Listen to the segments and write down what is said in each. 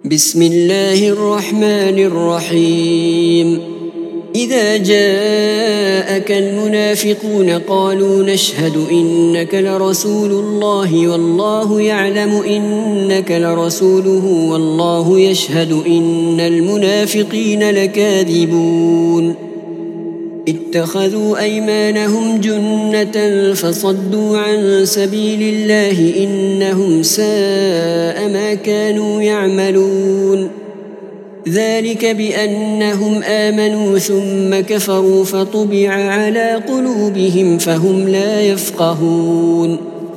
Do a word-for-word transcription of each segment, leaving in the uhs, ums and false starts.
بسم الله الرحمن الرحيم إذا جاءك المنافقون قالوا نشهد إنك لرسول الله والله يعلم إنك لرسوله والله يشهد إن المنافقين لكاذبون اتخذوا أيمانهم جنة فصدوا عن سبيل الله إنهم ساء ما كانوا يعملون ذلك بأنهم آمنوا ثم كفروا فطبع على قلوبهم فهم لا يفقهون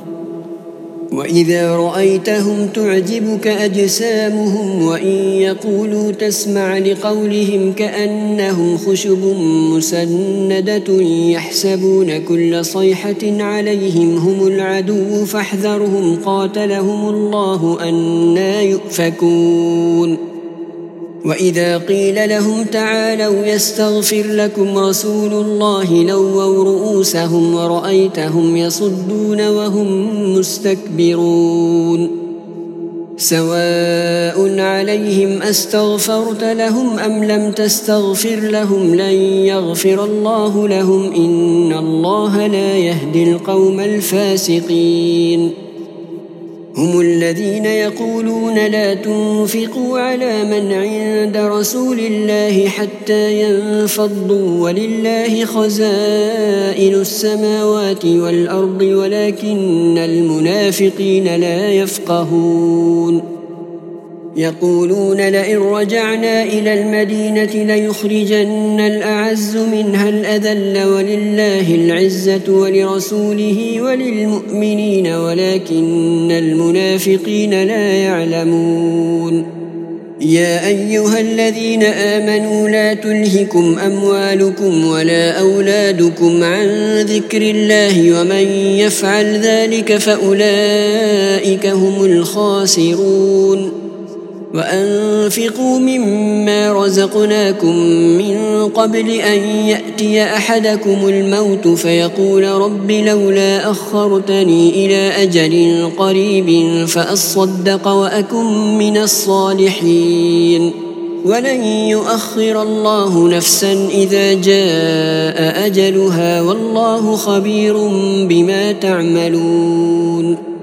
وإذا رأيتهم تعجبك أجسامهم وإن يقولوا تسمع لقولهم كأنهم خشب مسندة يحسبون كل صيحة عليهم هم العدو فاحذرهم قاتلهم الله أنى يؤفكون وإذا قيل لهم تعالوا يستغفر لكم رسول الله لووا رؤوسهم ورأيتهم يصدون وهم مستكبرون سواء عليهم أستغفرت لهم أم لم تستغفر لهم لن يغفر الله لهم إن الله لا يهدي القوم الفاسقين هم الذين يقولون لا تنفقوا على من عند رسول الله حتى ينفضوا ولله خزائن السماوات والأرض ولكن المنافقين لا يفقهون يقولون لئن رجعنا إلى المدينة ليخرجن الأعز منها الأذل ولله العزة ولرسوله وللمؤمنين ولكن المنافقين لا يعلمون يا أيها الذين آمنوا لا تلهكم أموالكم ولا أولادكم عن ذكر الله ومن يفعل ذلك فأولئك هم الخاسرون وأنفقوا مما رزقناكم من قبل أن يأتي أحدكم الموت فيقول رب لولا أخرتني إلى أجل قريب فأصدق وأكن من الصالحين ولن يؤخر الله نفسا إذا جاء أجلها والله خبير بما تعملون